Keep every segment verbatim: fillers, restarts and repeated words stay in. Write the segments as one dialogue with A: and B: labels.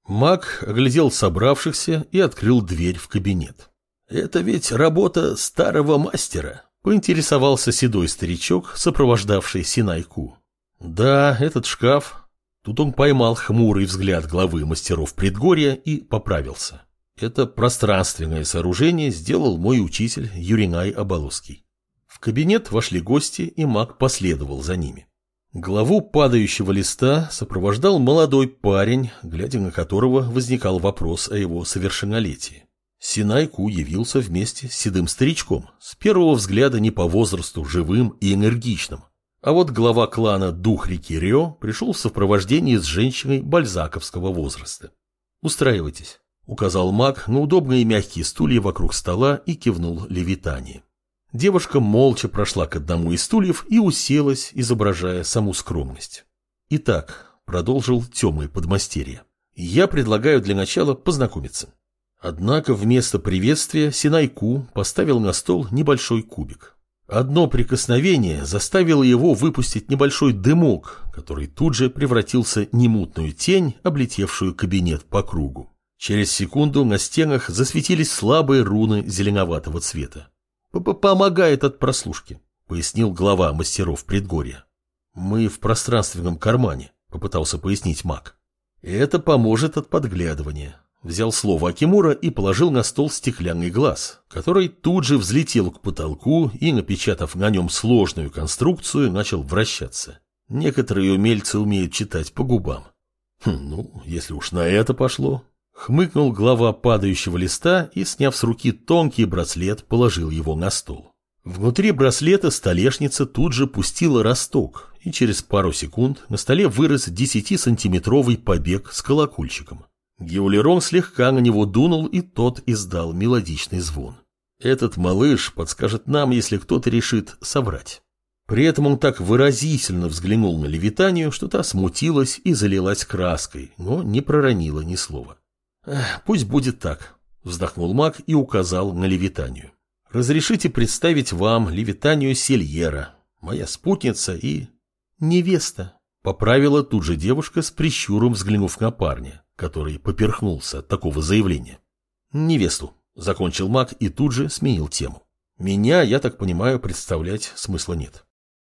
A: Маг оглядел собравшихся и открыл дверь в кабинет. «Это ведь работа старого мастера», — поинтересовался седой старичок, сопровождавший Синайку. «Да, этот шкаф». Тут он поймал хмурый взгляд главы мастеров предгорья и поправился. «Это пространственное сооружение сделал мой учитель Юринай Оболоский». В кабинет вошли гости, и маг последовал за ними. Главу падающего листа сопровождал молодой парень, глядя на которого возникал вопрос о его совершеннолетии. Синайку явился вместе с седым старичком, с первого взгляда не по возрасту живым и энергичным. А вот глава клана Дух реки Рё пришел в сопровождении с женщиной бальзаковского возраста. «Устраивайтесь», — указал маг на удобные мягкие стулья вокруг стола и кивнул Левитании. Девушка молча прошла к одному из стульев и уселась, изображая саму скромность. «Итак», — продолжил темный подмастерье, — «я предлагаю для начала познакомиться». Однако вместо приветствия Синайку поставил на стол небольшой кубик. Одно прикосновение заставило его выпустить небольшой дымок, который тут же превратился в немутную тень, облетевшую кабинет по кругу. Через секунду на стенах засветились слабые руны зеленоватого цвета. «Помогает от прослушки», — пояснил глава мастеров предгорья. «Мы в пространственном кармане», — попытался пояснить маг. «Это поможет от подглядывания». Взял слово Акимура и положил на стол стеклянный глаз, который тут же взлетел к потолку и, напечатав на нем сложную конструкцию, начал вращаться. Некоторые умельцы умеют читать по губам. Хм, ну, если уж на это пошло. Хмыкнул глава падающего листа и, сняв с руки тонкий браслет, положил его на стол. Внутри браслета столешница тут же пустила росток, и через пару секунд на столе вырос десятисантиметровый побег с колокольчиком. Геулерон слегка на него дунул, и тот издал мелодичный звон. Этот малыш подскажет нам, если кто-то решит соврать. При этом он так выразительно взглянул на Левитанию, что та смутилась и залилась краской, но не проронила ни слова. «Пусть будет так», — вздохнул маг и указал на Левитанию. «Разрешите представить вам Левитанию Сельера, моя спутница и невеста», — поправила тут же девушка с прищуром, взглянув на парня, который поперхнулся от такого заявления. «Невесту», — закончил маг и тут же сменил тему. «Меня, я так понимаю, представлять смысла нет.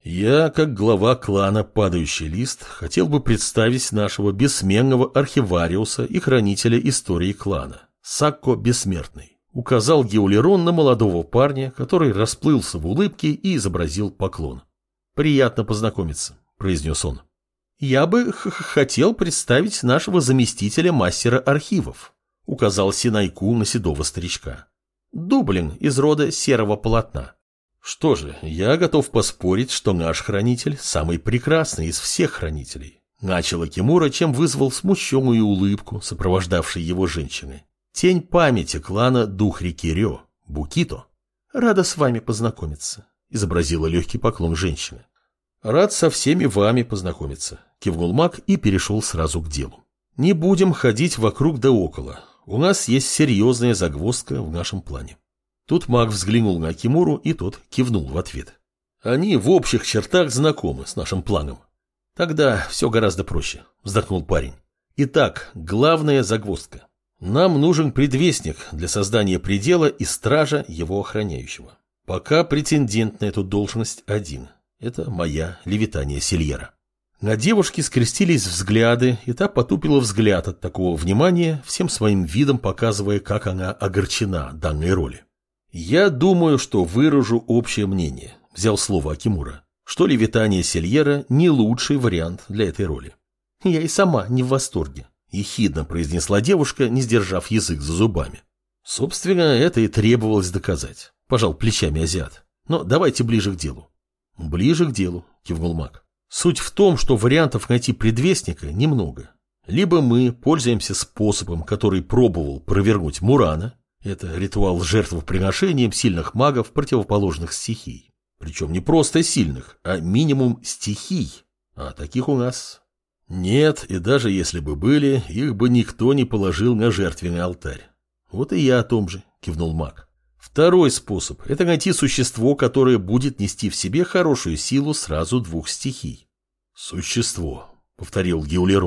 A: Я, как глава клана «Падающий лист», хотел бы представить нашего бессменного архивариуса и хранителя истории клана, Сакко Бессмертный», — указал Геулерон на молодого парня, который расплылся в улыбке и изобразил поклон. «Приятно познакомиться», — произнес он. «Я бы хотел представить нашего заместителя мастера архивов», — указал Синайку на седого старичка. «Дублин из рода серого полотна». «Что же, я готов поспорить, что наш хранитель самый прекрасный из всех хранителей», — начал Акимура, чем вызвал смущенную улыбку, сопровождавшей его женщины. «Тень памяти клана Дух реки Рё, Букито». «Рада с вами познакомиться», — изобразила легкий поклон женщины. «Рад со всеми вами познакомиться», — кивнул маг и перешел сразу к делу. «Не будем ходить вокруг да около. У нас есть серьезная загвоздка в нашем плане». Тут маг взглянул на Акимуру, и тот кивнул в ответ. «Они в общих чертах знакомы с нашим планом». «Тогда все гораздо проще», — вздохнул парень. «Итак, главная загвоздка. Нам нужен предвестник для создания предела и стража его охраняющего. Пока претендент на эту должность один. Это моя Левитания Сельера». На девушке скрестились взгляды, и та потупила взгляд от такого внимания, всем своим видом показывая, как она огорчена данной роли. «Я думаю, что выражу общее мнение», — взял слово Акимура, «что Левитания Сельера не лучший вариант для этой роли». «Я и сама не в восторге», — ехидно произнесла девушка, не сдержав язык за зубами. «Собственно, это и требовалось доказать», — пожал плечами азиат. «Но давайте ближе к делу». «Ближе к делу», — кивнул маг. «Суть в том, что вариантов найти предвестника немного. Либо мы пользуемся способом, который пробовал провернуть Мурана. Это ритуал с жертвоприношением сильных магов противоположных стихий. Причем не просто сильных, а минимум стихий. А таких у нас нет, и даже если бы были, их бы никто не положил на жертвенный алтарь. Вот и я о том же», — кивнул маг. «Второй способ – это найти существо, которое будет нести в себе хорошую силу сразу двух стихий». «Существо», — повторил Геулерон.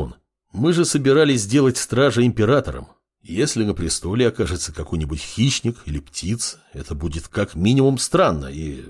A: Мы же собирались сделать стража императором. Если на престоле окажется какой-нибудь хищник или птица, это будет как минимум странно и...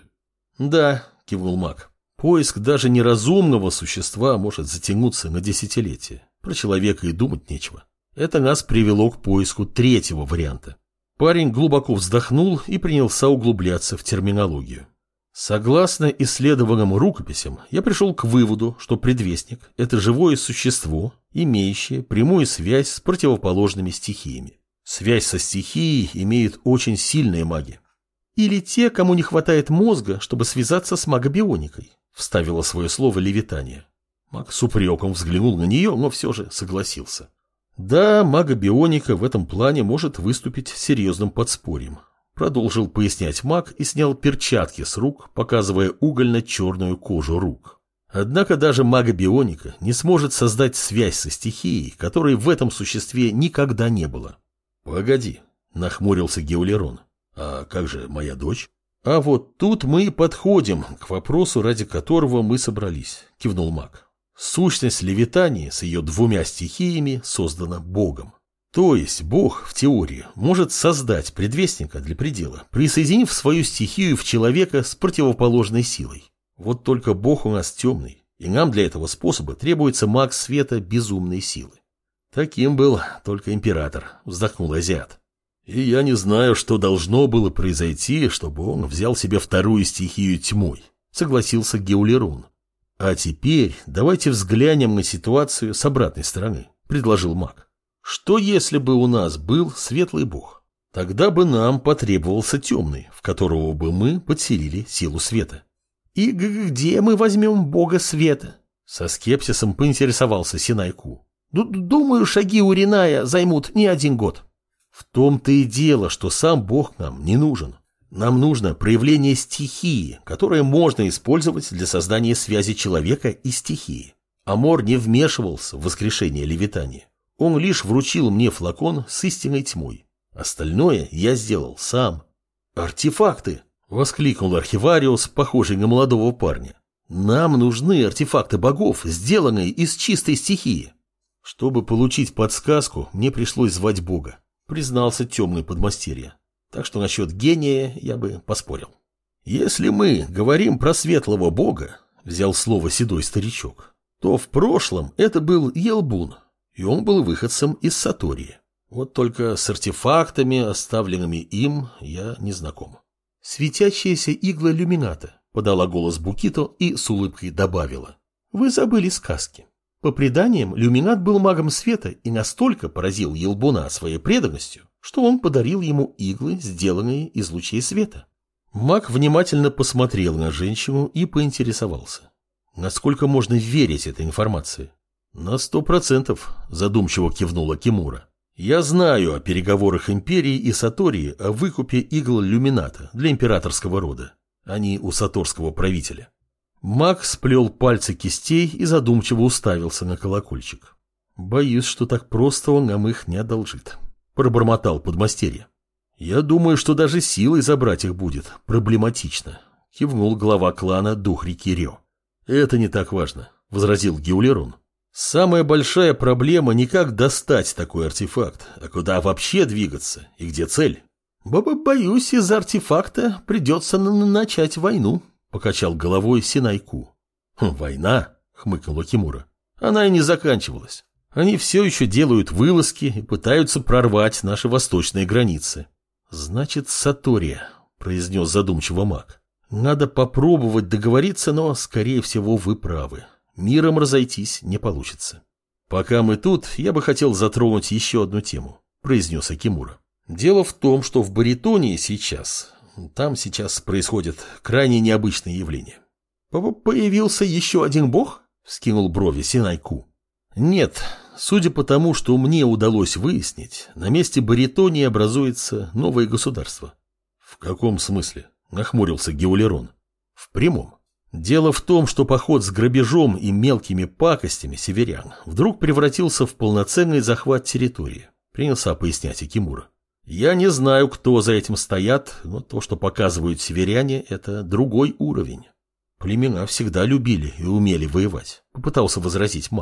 A: Да, кивнул маг. Поиск даже неразумного существа может затянуться на десятилетия. Про человека и думать нечего. Это нас привело к поиску третьего варианта. Парень глубоко вздохнул и принялся углубляться в терминологию. Согласно исследованным рукописям, я пришел к выводу, что предвестник – это живое существо, имеющее прямую связь с противоположными стихиями. Связь со стихией имеют очень сильные маги. Или те, кому не хватает мозга, чтобы связаться с магобионикой, вставила свое слово левитание. Маг с упреком взглянул на нее, но все же согласился. Да, магобионика в этом плане может выступить серьезным подспорьем. Продолжил пояснять маг и снял перчатки с рук, показывая угольно-черную кожу рук. Однако даже магобионика не сможет создать связь со стихией, которой в этом существе никогда не было. «Погоди», — нахмурился Геолерон. «А как же моя дочь?» «А вот тут мы и подходим к вопросу, ради которого мы собрались», — кивнул маг. «Сущность левитании с ее двумя стихиями создана Богом. То есть Бог, в теории, может создать предвестника для предела, присоединив свою стихию в человека с противоположной силой. Вот только Бог у нас темный, и нам для этого способа требуется маг света безумной силы». «Таким был только император», — вздохнул азиат. «И я не знаю, что должно было произойти, чтобы он взял себе вторую стихию тьмой», — согласился Геолерон. «А теперь давайте взглянем на ситуацию с обратной стороны», — предложил маг. «Что если бы у нас был светлый бог? Тогда бы нам потребовался темный, в которого бы мы подселили силу света». «И где мы возьмем бога света?» — со скепсисом поинтересовался Синай-Ку. «Думаю, шаги у Риная займут не один год». «В том-то и дело, что сам бог нам не нужен. Нам нужно проявление стихии, которое можно использовать для создания связи человека и стихии. Амор не вмешивался в воскрешение левитания. Он лишь вручил мне флакон с истинной тьмой. Остальное я сделал сам». «Артефакты!» — воскликнул архивариус, похожий на молодого парня. «Нам нужны артефакты богов, сделанные из чистой стихии». «Чтобы получить подсказку, мне пришлось звать бога», — признался темный подмастерье. «Так что насчет гения я бы поспорил». «Если мы говорим про светлого бога», — взял слово седой старичок, «то в прошлом это был Елбун, и он был выходцем из Сатории. Вот только с артефактами, оставленными им, я не знаком». «Светящаяся игла люмината», — подала голос Букито и с улыбкой добавила. «Вы забыли сказки. По преданиям, люминат был магом света и настолько поразил Елбуна своей преданностью, что он подарил ему иглы, сделанные из лучей света». Маг внимательно посмотрел на женщину и поинтересовался. «Насколько можно верить этой информации?» «На сто процентов», — задумчиво кивнула Кимура. «Я знаю о переговорах Империи и Сатории о выкупе игл люмината для императорского рода, а не у саторского правителя». Маг сплел пальцы кистей и задумчиво уставился на колокольчик. «Боюсь, что так просто он нам их не одолжит», — пробормотал подмастерье. «Я думаю, что даже силой забрать их будет проблематично», — кивнул глава клана дух реки Рё. «Это не так важно», — возразил Геолерон. «Самая большая проблема не как достать такой артефакт, а куда вообще двигаться и где цель». «Боюсь, из артефакта придется начать войну», — покачал головой Синай-Ку. «Хм, «Война?» — хмыкнула Кимура. «Она и не заканчивалась. Они все еще делают вылазки и пытаются прорвать наши восточные границы». «Значит, Сатория», — произнес задумчиво маг. «Надо попробовать договориться, но, скорее всего, вы правы. Миром разойтись не получится». «Пока мы тут, я бы хотел затронуть еще одну тему», — произнес Акимура. «Дело в том, что в Баритонии сейчас... Там сейчас происходят крайне необычные явления». «Появился еще один бог?» — вскинул брови Синай-Ку. «Нет, судя по тому, что мне удалось выяснить, на месте Баритонии образуется новое государство». «В каком смысле?» — нахмурился Геолерон. «В прямом. Дело в том, что поход с грабежом и мелкими пакостями северян вдруг превратился в полноценный захват территории», — принялся пояснять Акимура. «Я не знаю, кто за этим стоят, но то, что показывают северяне, это другой уровень». «Племена всегда любили и умели воевать», — попытался возразить маг.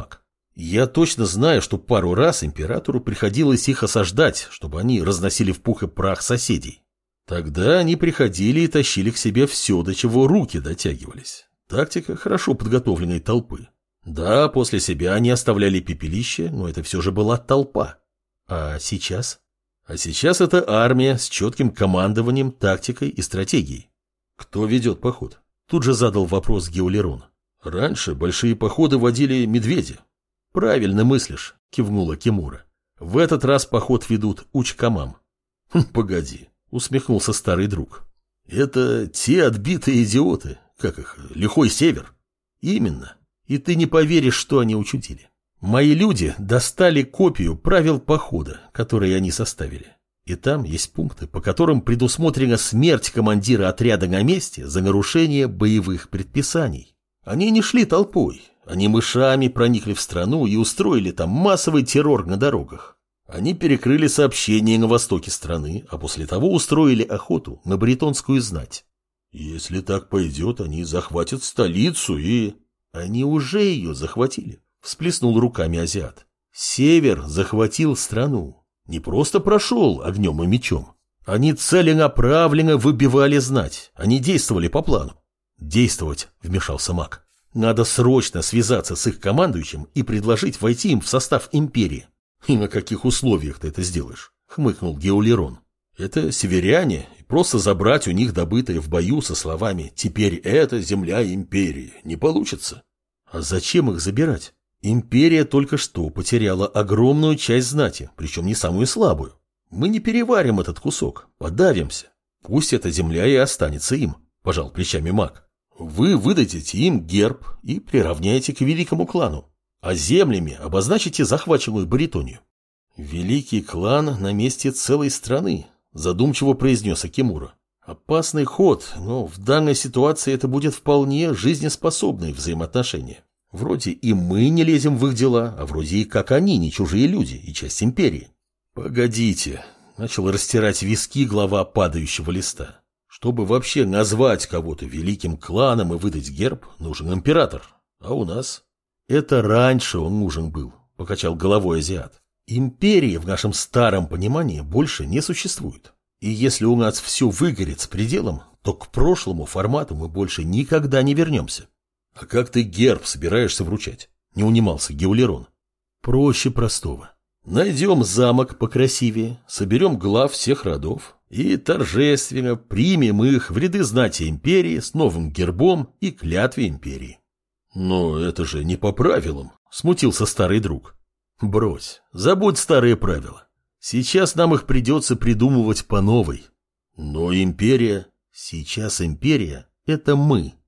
A: Я точно знаю, что пару раз императору приходилось их осаждать, чтобы они разносили в пух и прах соседей. Тогда они приходили и тащили к себе все, до чего руки дотягивались. Тактика хорошо подготовленной толпы. Да, после себя они оставляли пепелище, но это все же была толпа. А сейчас? А сейчас это армия с четким командованием, тактикой и стратегией. Кто ведет поход? Тут же задал вопрос Геолерон. Раньше большие походы водили медведи. Правильно мыслишь, кивнула Кимура. В этот раз поход ведут учкамам. Хм, погоди, усмехнулся старый друг. Это те отбитые идиоты, как их, лихой север. Именно. И ты не поверишь, что они учудили. Мои люди достали копию правил похода, которые они составили. И там есть пункты, по которым предусмотрена смерть командира отряда на месте за нарушение боевых предписаний. Они не шли толпой, они мышами проникли в страну и устроили там массовый террор на дорогах. Они перекрыли сообщения на востоке страны, а после того устроили охоту на бретонскую знать. Если так пойдет, они захватят столицу и... Они уже ее захватили, всплеснул руками азиат. Север захватил страну. Не просто прошел огнем и мечом. Они целенаправленно выбивали знать. Они действовали по плану. Действовать, вмешался маг. Надо срочно связаться с их командующим и предложить войти им в состав империи. И на каких условиях ты это сделаешь? Хмыкнул Геолерон. Это северяне, и просто забрать у них добытое в бою со словами «теперь это земля империи» не получится. А зачем их забирать? Империя только что потеряла огромную часть знати, причем не самую слабую. Мы не переварим этот кусок, подавимся. Пусть эта земля и останется им, пожал плечами маг. Вы выдадите им герб и приравняете к великому клану, а землями обозначите захваченную Баритонию. Великий клан на месте целой страны, задумчиво произнес Акимура. Опасный ход, но в данной ситуации это будет вполне жизнеспособные взаимоотношения. Вроде и мы не лезем в их дела, а вроде и как они, не чужие люди и часть империи. Погодите, начал растирать виски глава падающего листа. Чтобы вообще назвать кого-то великим кланом и выдать герб, нужен император. А у нас? Это раньше он нужен был, покачал головой азиат. Империи в нашем старом понимании больше не существует. И если у нас все выгорит с пределом, то к прошлому формату мы больше никогда не вернемся. А как ты герб собираешься вручать? Не унимался Геолерон. Проще простого. Найдем замок покрасивее, соберем глав всех родов и торжественно примем их в ряды знати империи с новым гербом и клятвой империи. Но это же не по правилам, смутился старый друг. Брось, забудь старые правила. Сейчас нам их придется придумывать по новой. Но империя... Сейчас империя — это мы,